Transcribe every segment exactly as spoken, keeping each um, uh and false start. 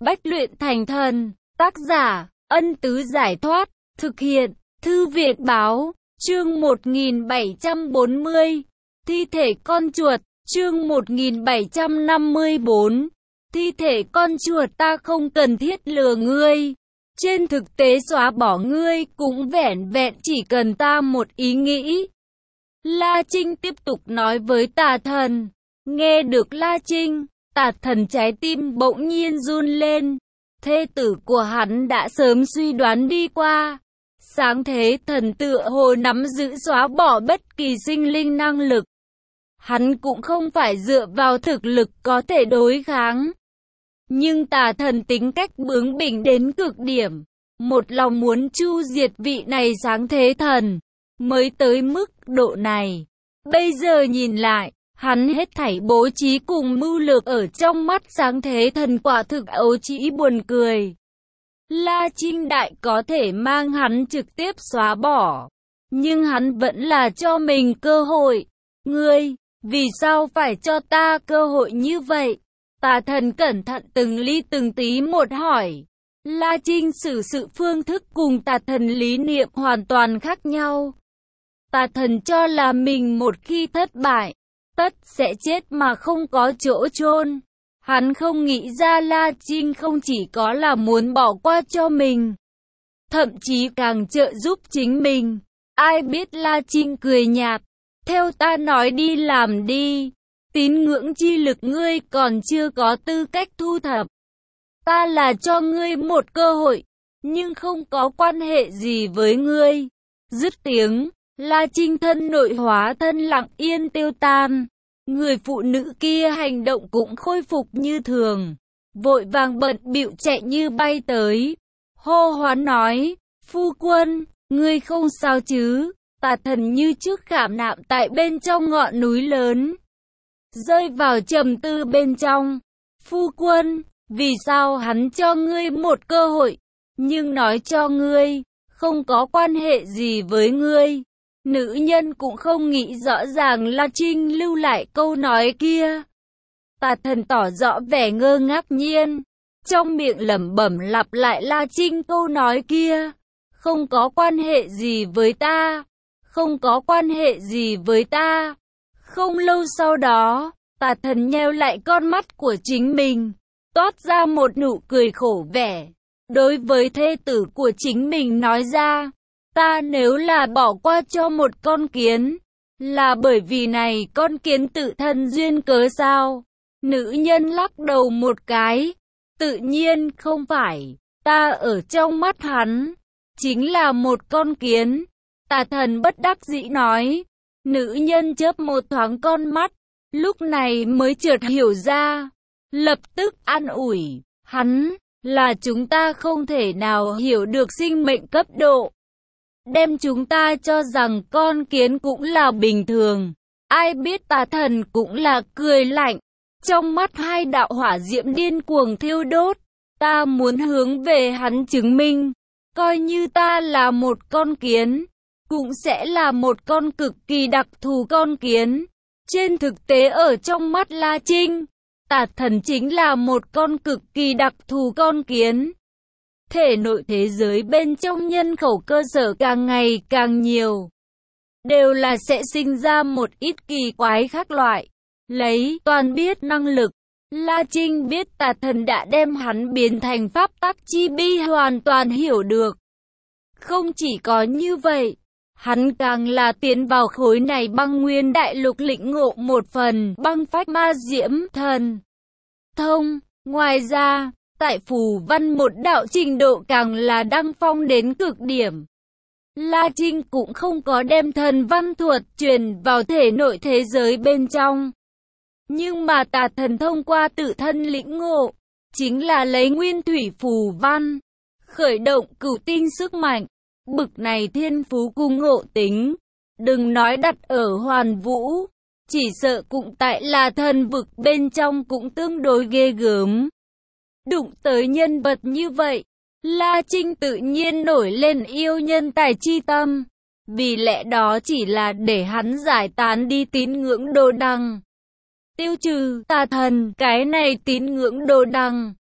Bách luyện thành thần. Tác giả, Ân Tứ Giải Thoát. Thực hiện, Thư Viện Báo. Chương một nghìn bảy trăm bốn mươi. Thi thể con chuột. Chương một nghìn bảy trăm năm mươi bốn. Thi thể con chuột. Ta không cần thiết lừa ngươi. Trên thực tế xóa bỏ ngươi cũng vẻn vẹn chỉ cần ta một ý nghĩ. La Trinh tiếp tục nói với Tà Thần. Nghe được La Trinh, Tà Thần trái tim bỗng nhiên run lên. Thê tử của hắn đã sớm suy đoán đi qua. Sáng thế thần tựa hồ nắm giữ xóa bỏ bất kỳ sinh linh năng lực. Hắn cũng không phải dựa vào thực lực có thể đối kháng. Nhưng Tà Thần tính cách bướng bỉnh đến cực điểm. Một lòng muốn chu diệt vị này sáng thế thần. Mới tới mức độ này. Bây giờ nhìn lại, hắn hết thảy bố trí cùng mưu lược ở trong mắt sáng thế thần quả thực ấu trĩ buồn cười. La Trinh Đại có thể mang hắn trực tiếp xóa bỏ. Nhưng hắn vẫn là cho mình cơ hội. Ngươi, vì sao phải cho ta cơ hội như vậy? Tà Thần cẩn thận từng ly từng tí một hỏi. La Trinh xử sự phương thức cùng Tà Thần lý niệm hoàn toàn khác nhau. Tà Thần cho là mình một khi thất bại, tất sẽ chết mà không có chỗ chôn. Hắn không nghĩ ra La Trinh không chỉ có là muốn bỏ qua cho mình, thậm chí càng trợ giúp chính mình. Ai biết La Trinh cười nhạt. Theo ta nói đi làm đi. Tín ngưỡng chi lực ngươi còn chưa có tư cách thu thập. Ta là cho ngươi một cơ hội, nhưng không có quan hệ gì với ngươi. Dứt tiếng, La Trinh thân nội hóa thân lặng yên tiêu tan. Người phụ nữ kia hành động cũng khôi phục như thường. Vội vàng bận bịu chạy như bay tới. Hô hoán nói, phu quân, ngươi không sao chứ? Tà Thần như trước khảm nạm tại bên trong ngọn núi lớn. Rơi vào trầm tư bên trong. Phu quân, vì sao hắn cho ngươi một cơ hội, nhưng nói cho ngươi, không có quan hệ gì với ngươi. Nữ nhân cũng không nghĩ rõ ràng La Trinh lưu lại câu nói kia. Tà Thần tỏ rõ vẻ ngơ ngác nhiên. Trong miệng lẩm bẩm lặp lại La Trinh câu nói kia. Không có quan hệ gì với ta. Không có quan hệ gì với ta. Không lâu sau đó, Tà Thần nheo lại con mắt của chính mình. Toát ra một nụ cười khổ vẻ. Đối với thê tử của chính mình nói ra. Ta nếu là bỏ qua cho một con kiến, là bởi vì này con kiến tự thân duyên cớ sao? Nữ nhân lắc đầu một cái. Tự nhiên không phải. Ta ở trong mắt hắn, chính là một con kiến. Tà Thần bất đắc dĩ nói. Nữ nhân chớp một thoáng con mắt. Lúc này mới chợt hiểu ra. Lập tức an ủi. Hắn, là chúng ta không thể nào hiểu được sinh mệnh cấp độ. Đem chúng ta cho rằng con kiến cũng là bình thường. Ai biết Tà Thần cũng là cười lạnh. Trong mắt hai đạo hỏa diễm điên cuồng thiêu đốt. Ta muốn hướng về hắn chứng minh. Coi như ta là một con kiến, cũng sẽ là một con cực kỳ đặc thù con kiến. Trên thực tế ở trong mắt La Trinh, Tà Thần chính là một con cực kỳ đặc thù con kiến. Thể nội thế giới bên trong nhân khẩu cơ sở càng ngày càng nhiều, đều là sẽ sinh ra một ít kỳ quái khác loại. Lấy toàn biết năng lực, La Trinh biết Tà Thần đã đem hắn biến thành pháp tắc chi bi hoàn toàn hiểu được. Không chỉ có như vậy, hắn càng là tiến vào khối này băng nguyên đại lục lĩnh ngộ một phần băng phách ma diễm thần thông. Ngoài ra, tại phù văn một đạo trình độ càng là đăng phong đến cực điểm. La Trinh cũng không có đem thần văn thuật truyền vào thể nội thế giới bên trong. Nhưng mà Tà Thần thông qua tự thân lĩnh ngộ, chính là lấy nguyên thủy phù văn, khởi động cửu tinh sức mạnh. Bực này thiên phú cùng ngộ tính, đừng nói đặt ở hoàn vũ, chỉ sợ cũng tại là thần vực bên trong cũng tương đối ghê gớm. Đụng tới nhân vật như vậy, La Trinh tự nhiên nổi lên yêu nhân tài chi tâm. Vì lẽ đó chỉ là để hắn giải tán đi tín ngưỡng đồ đằng. Tiêu trừ Tà Thần cái này tín ngưỡng đồ đằng.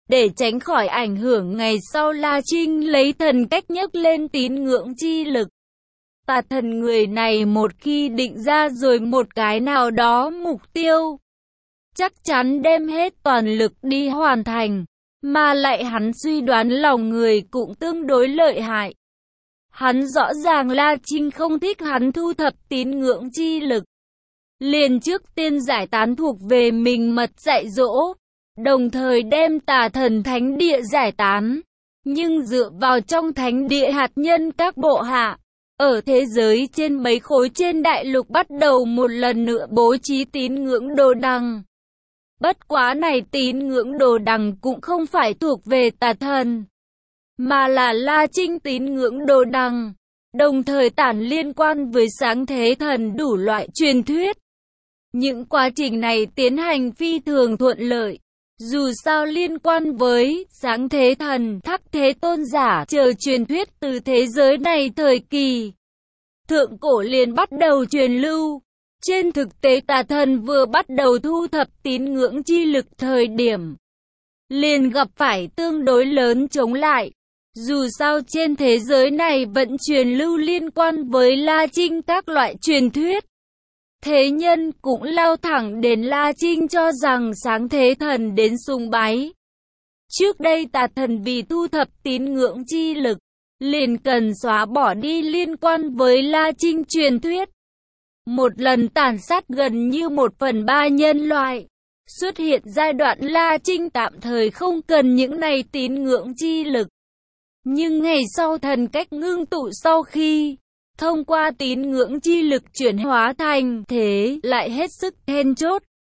Để tránh khỏi ảnh hưởng ngày sau, La Trinh lấy thần cách nhấc lên tín ngưỡng chi lực. Tà thần người này một khi định ra rồi một cái nào đó mục tiêu, chắc chắn đem hết toàn lực đi hoàn thành, mà lại hắn suy đoán lòng người cũng tương đối lợi hại. Hắn rõ ràng La Trinh không thích hắn thu thập tín ngưỡng chi lực. Liền trước tiên giải tán thuộc về mình mật dạy dỗ, đồng thời đem tà thần thánh địa giải tán. Nhưng dựa vào trong thánh địa hạt nhân các bộ hạ, ở thế giới trên mấy khối trên đại lục bắt đầu một lần nữa bố trí tín ngưỡng đồ đằng. Bất quá này tín ngưỡng đồ đằng cũng không phải thuộc về tà thần, mà là La Trinh tín ngưỡng đồ đằng, đồng thời tản liên quan với sáng thế thần đủ loại truyền thuyết. Những quá trình này tiến hành phi thường thuận lợi, dù sao liên quan với sáng thế thần, thắc thế tôn giả chờ truyền thuyết từ thế giới này thời kỳ thượng cổ liền bắt đầu truyền lưu. Trên thực tế tà thần vừa bắt đầu thu thập tín ngưỡng chi lực thời điểm, liền gặp phải tương đối lớn chống lại. Dù sao trên thế giới này vẫn truyền lưu liên quan với La Trinh các loại truyền thuyết. Thế nhân cũng lao thẳng đến La Trinh cho rằng sáng thế thần đến sùng bái. Trước đây tà thần vì thu thập tín ngưỡng chi lực, liền cần xóa bỏ đi liên quan với La Trinh truyền thuyết. Một lần tàn sát gần như một phần ba nhân loại. Xuất hiện giai đoạn La Trinh tạm thời không cần những này tín ngưỡng chi lực. Nhưng ngày sau thần cách ngưng tụ sau khi thông qua tín ngưỡng chi lực chuyển hóa thành thế lại hết sức then chốt.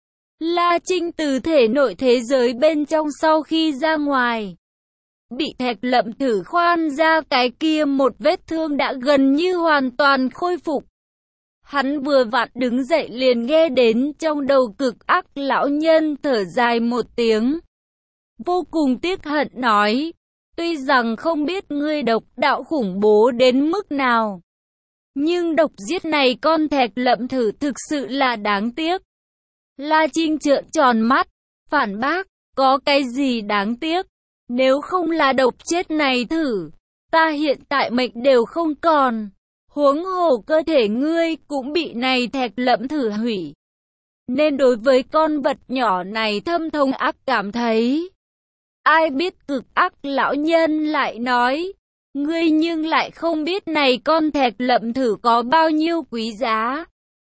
La Trinh từ thể nội thế giới bên trong sau khi ra ngoài, bị Thạch Lậm Thử khoan ra cái kia một vết thương đã gần như hoàn toàn khôi phục. Hắn vừa vặn đứng dậy liền nghe đến trong đầu cực ác lão nhân thở dài một tiếng, vô cùng tiếc hận nói, tuy rằng không biết ngươi độc đạo khủng bố đến mức nào, nhưng độc giết này con Thạch Lậm Thử thực sự là đáng tiếc. La Trinh trợn tròn mắt, phản bác, có cái gì đáng tiếc, nếu không là độc chết này thử, ta hiện tại mệnh đều không còn. Huống hồ cơ thể ngươi cũng bị này Thạch Lậm Thử hủy. Nên đối với con vật nhỏ này thâm thông ác cảm thấy. Ai biết cực ác lão nhân lại nói, ngươi nhưng lại không biết này con Thạch Lậm Thử có bao nhiêu quý giá.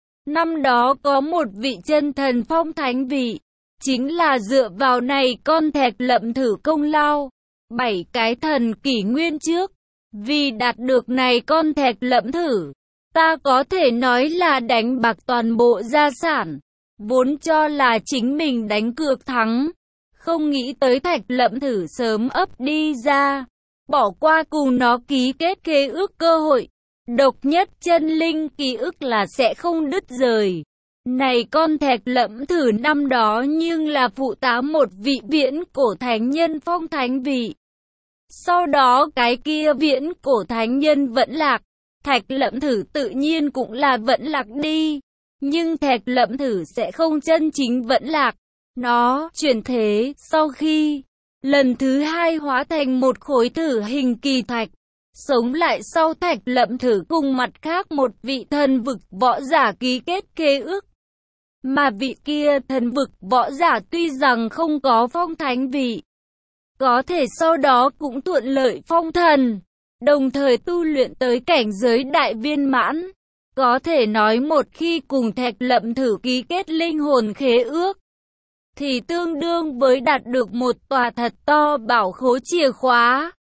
Năm đó có một vị chân thần phong thánh vị, chính là dựa vào này con Thạch Lậm Thử công lao. Bảy cái thần kỷ nguyên trước, vì đạt được này con Thạch Lậm Thử, ta có thể nói là đánh bạc toàn bộ gia sản, vốn cho là chính mình đánh cược thắng. Không nghĩ tới Thạch Lậm Thử sớm ấp đi ra, bỏ qua cùng nó ký kết khế ước cơ hội. Độc nhất chân linh ký ức là sẽ không đứt rời. Này con Thạch Lậm Thử năm đó nhưng là phụ tá một vị viễn cổ thánh nhân phong thánh vị. Sau đó cái kia viễn cổ thánh nhân vẫn lạc, Thạch Lậm Thử tự nhiên cũng là vẫn lạc đi. Nhưng Thạch Lậm Thử sẽ không chân chính vẫn lạc. Nó chuyển thế sau khi lần thứ hai hóa thành một khối thử hình kỳ thạch, sống lại sau Thạch Lậm Thử cùng mặt khác một vị thần vực võ giả ký kết khế ước. Mà vị kia thần vực võ giả tuy rằng không có phong thánh vị, có thể sau đó cũng thuận lợi phong thần, đồng thời tu luyện tới cảnh giới đại viên mãn. Có thể nói một khi cùng Thạch Lậm Thử ký kết linh hồn khế ước, thì tương đương với đạt được một tòa thật to bảo khố chìa khóa.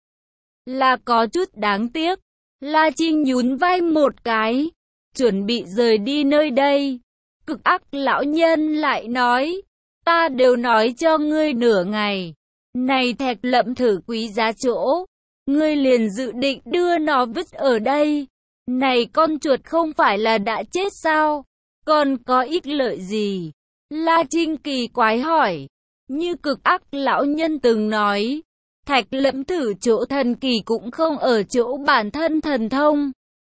Là có chút đáng tiếc. La Trinh nhún vai một cái, chuẩn bị rời đi nơi đây. Cực ác lão nhân lại nói, ta đều nói cho ngươi nửa ngày. Này Thạch Lậm Thử quý giá chỗ, ngươi liền dự định đưa nó vứt ở đây. Này con chuột không phải là đã chết sao? Còn có ích lợi gì? La Trinh kỳ quái hỏi. Như cực ác lão nhân từng nói, Thạch Lậm Thử chỗ thần kỳ cũng không ở chỗ bản thân thần thông,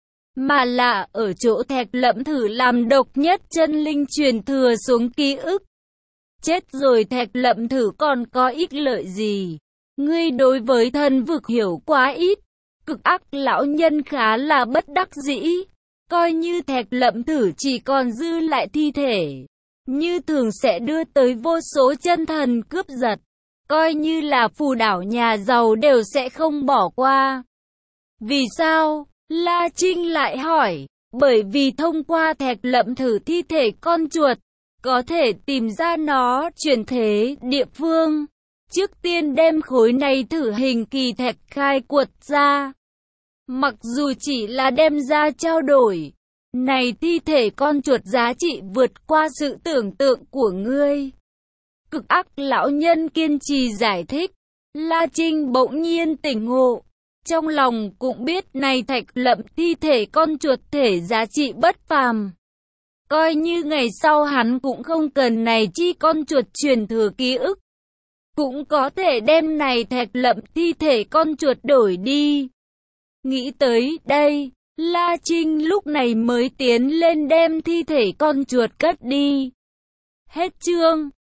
mà là ở chỗ Thạch Lậm Thử làm độc nhất chân linh truyền thừa xuống ký ức. Chết rồi Thạch Lậm Thử còn có ích lợi gì? Ngươi đối với thần vực hiểu quá ít. Cực ác lão nhân khá là bất đắc dĩ. Coi như Thạch Lậm Thử chỉ còn dư lại thi thể, như thường sẽ đưa tới vô số chân thần cướp giật. Coi như là phù đảo nhà giàu đều sẽ không bỏ qua. Vì sao? La Trinh lại hỏi. Bởi vì thông qua Thạch Lậm Thử thi thể con chuột, có thể tìm ra nó chuyển thế địa phương. Trước tiên đem khối này thử hình kỳ thạch khai quật ra. Mặc dù chỉ là đem ra trao đổi, này thi thể con chuột giá trị vượt qua sự tưởng tượng của ngươi. Cực ác lão nhân kiên trì giải thích. La Trinh bỗng nhiên tỉnh ngộ. Trong lòng cũng biết này Thạch Lậm thi thể con chuột thể giá trị bất phàm. Coi như ngày sau hắn cũng không cần này chi con chuột truyền thừa ký ức, cũng có thể đem này Thạch Lậm thi thể con chuột đổi đi. Nghĩ tới đây, La Trinh lúc này mới tiến lên đem thi thể con chuột cất đi. Hết chương.